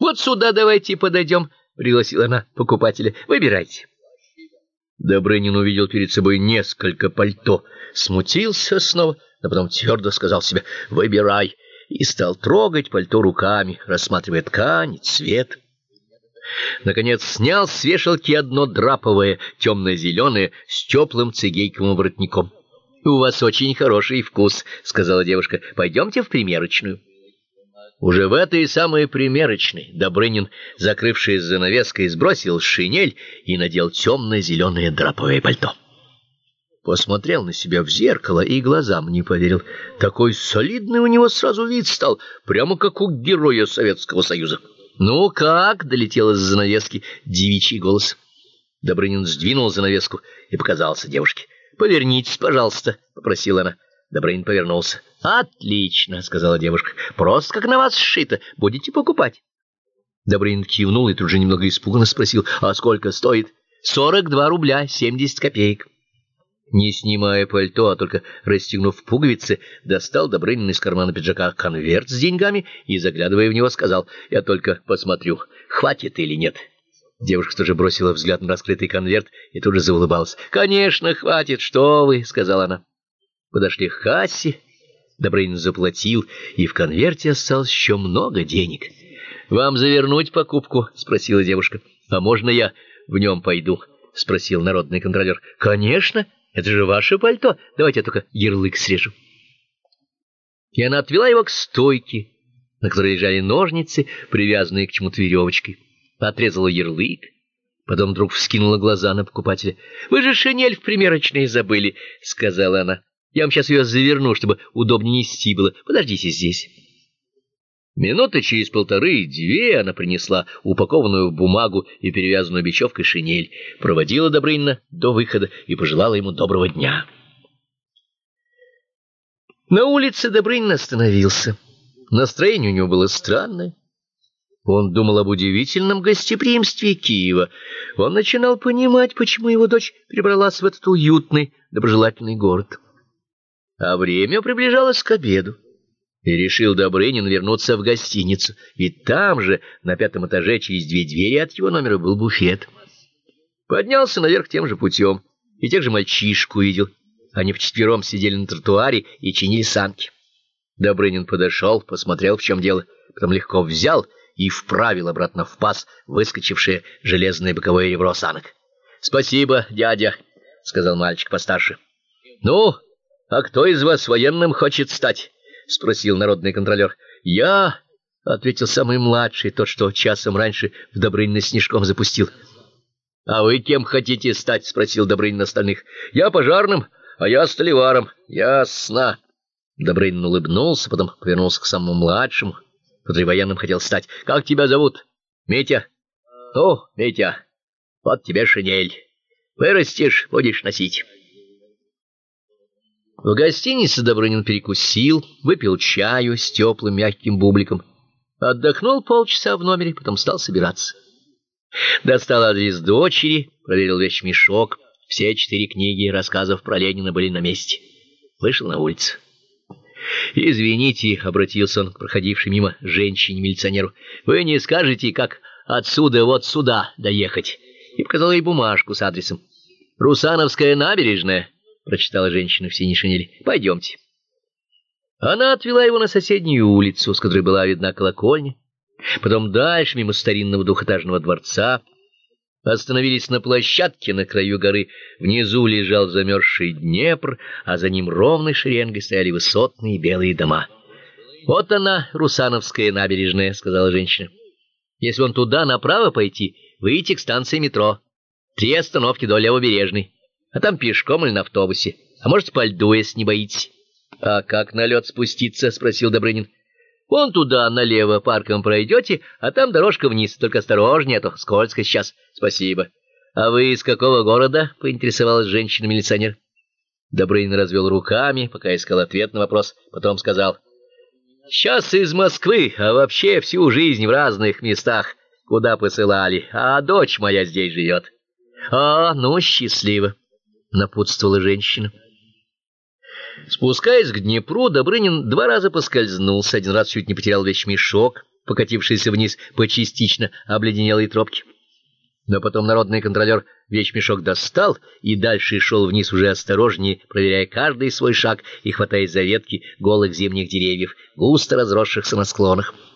Вот сюда давайте подойдем, — пригласила она покупателя. — Выбирайте. Добрынин увидел перед собой несколько пальто, смутился снова, но потом твердо сказал себе: «Выбирай», и стал трогать пальто руками, рассматривая ткань, цвет. Наконец снял с вешалки одно драповое, темно-зеленое, с теплым цигейковым воротником. — У вас очень хороший вкус, — сказала девушка. — Пойдемте в примерочную. Уже в этой самой примерочной Добрынин, закрывшись занавеской, сбросил шинель и надел темно-зеленое драповое пальто. Посмотрел на себя в зеркало и глазам не поверил. Такой солидный у него сразу вид стал, прямо как у героя Советского Союза. «Ну как?» — долетел из занавески девичий голос. Добрынин сдвинул занавеску и показался девушке. «Повернитесь, пожалуйста», — попросила она. Добрынин повернулся. «Отлично», — сказала девушка. «Просто как на вас сшито. Будете покупать?» Добрынин кивнул и тут же немного испуганно спросил: «А сколько стоит?» 42 рубля 70 копеек. Не снимая пальто, а только расстегнув пуговицы, достал Добрынин из кармана пиджака конверт с деньгами и, заглядывая в него, сказал: «Я только посмотрю, хватит или нет». Девушка тоже бросила взгляд на раскрытый конверт и тут же заулыбалась. «Конечно, хватит, что вы», — сказала она. Подошли к кассе, Добрынин заплатил, и в конверте осталось еще много денег. «Вам завернуть покупку?» — спросила девушка. «А можно я в нем пойду?» — спросил народный контролер. «Конечно, это же ваше пальто. Давайте я только ярлык срежу». И она отвела его к стойке, на которой лежали ножницы, привязанные к чему-то веревочкой. Отрезала ярлык, потом вдруг вскинула глаза на покупателя. «Вы же шинель в примерочной забыли», — сказала она. «Я вам сейчас ее заверну, чтобы удобнее нести было. Подождите здесь». Минуты через полторы-две она принесла упакованную в бумагу и перевязанную бечевкой шинель, проводила Добрынина до выхода и пожелала ему доброго дня. На улице Добрынин остановился. Настроение у него было странное. Он думал об удивительном гостеприимстве Киева. Он начинал понимать, почему его дочь перебралась в этот уютный, доброжелательный город. А время приближалось к обеду. И решил Добрынин вернуться в гостиницу, ведь там же, на 5-м этаже, через 2 двери от его номера был буфет. Поднялся наверх тем же путем, и тех же мальчишку увидел. Они вчетвером сидели на тротуаре и чинили санки. Добрынин подошел, посмотрел, в чем дело, потом легко взял и вправил обратно в паз выскочившее железное боковое ребро санок. — Спасибо, дядя, — сказал мальчик постарше. — Ну, а кто из вас военным хочет стать? — спросил народный контролер. — Я, — ответил самый младший, тот, что часом раньше в Добрынина снежком запустил. — А вы кем хотите стать? — спросил Добрынин остальных. — Я пожарным, а я столеваром. — Ясно. Добрынин улыбнулся, потом повернулся к самому младшему, который военным хотел стать. — Как тебя зовут? — Митя. — О, Митя, вот тебе шинель. Вырастешь, будешь носить. В гостинице Добрынин перекусил, выпил чаю с теплым мягким бубликом, отдохнул полчаса в номере, потом стал собираться. Достал адрес дочери, проверил вещмешок, все 4 книги и рассказов про Ленина были на месте. Вышел на улицу. «Извините», — обратился он к проходившей мимо женщине-милиционеру, — «вы не скажете, как отсюда вот сюда доехать?» И показал ей бумажку с адресом. «Русановская набережная», — прочитала женщина в синей шинели. «Пойдемте». Она отвела его на соседнюю улицу, с которой была видна колокольня, потом дальше, мимо старинного двухэтажного дворца. Остановились на площадке на краю горы. Внизу лежал замерзший Днепр, а за ним ровной шеренгой стояли высотные белые дома. «Вот она, Русановская набережная», — сказала женщина. «Если вон туда направо пойти, выйти к станции метро. 3 остановки до Левобережной. А там пешком или на автобусе. А может, по льду, если не боитесь». «А как на лед спуститься?» — спросил Добрынин. «Вон туда, налево, парком пройдете, а там дорожка вниз. Только осторожнее, а то скользко сейчас». «Спасибо». «А вы из какого города?» — поинтересовалась женщина-милиционер. Добрынин развел руками, пока искал ответ на вопрос. Потом сказал: «Сейчас из Москвы, а вообще всю жизнь в разных местах, куда посылали. А дочь моя здесь живет». «А, ну, счастливо», — напутствовала женщина. Спускаясь к Днепру, Добрынин 2 раза поскользнулся, 1 раз чуть не потерял вещмешок, покатившиеся вниз по частично обледенелой тропке. Но потом народный контролер вещмешок достал и дальше шел вниз уже осторожнее, проверяя каждый свой шаг и хватаясь за ветки голых зимних деревьев, густо разросшихся на склонах.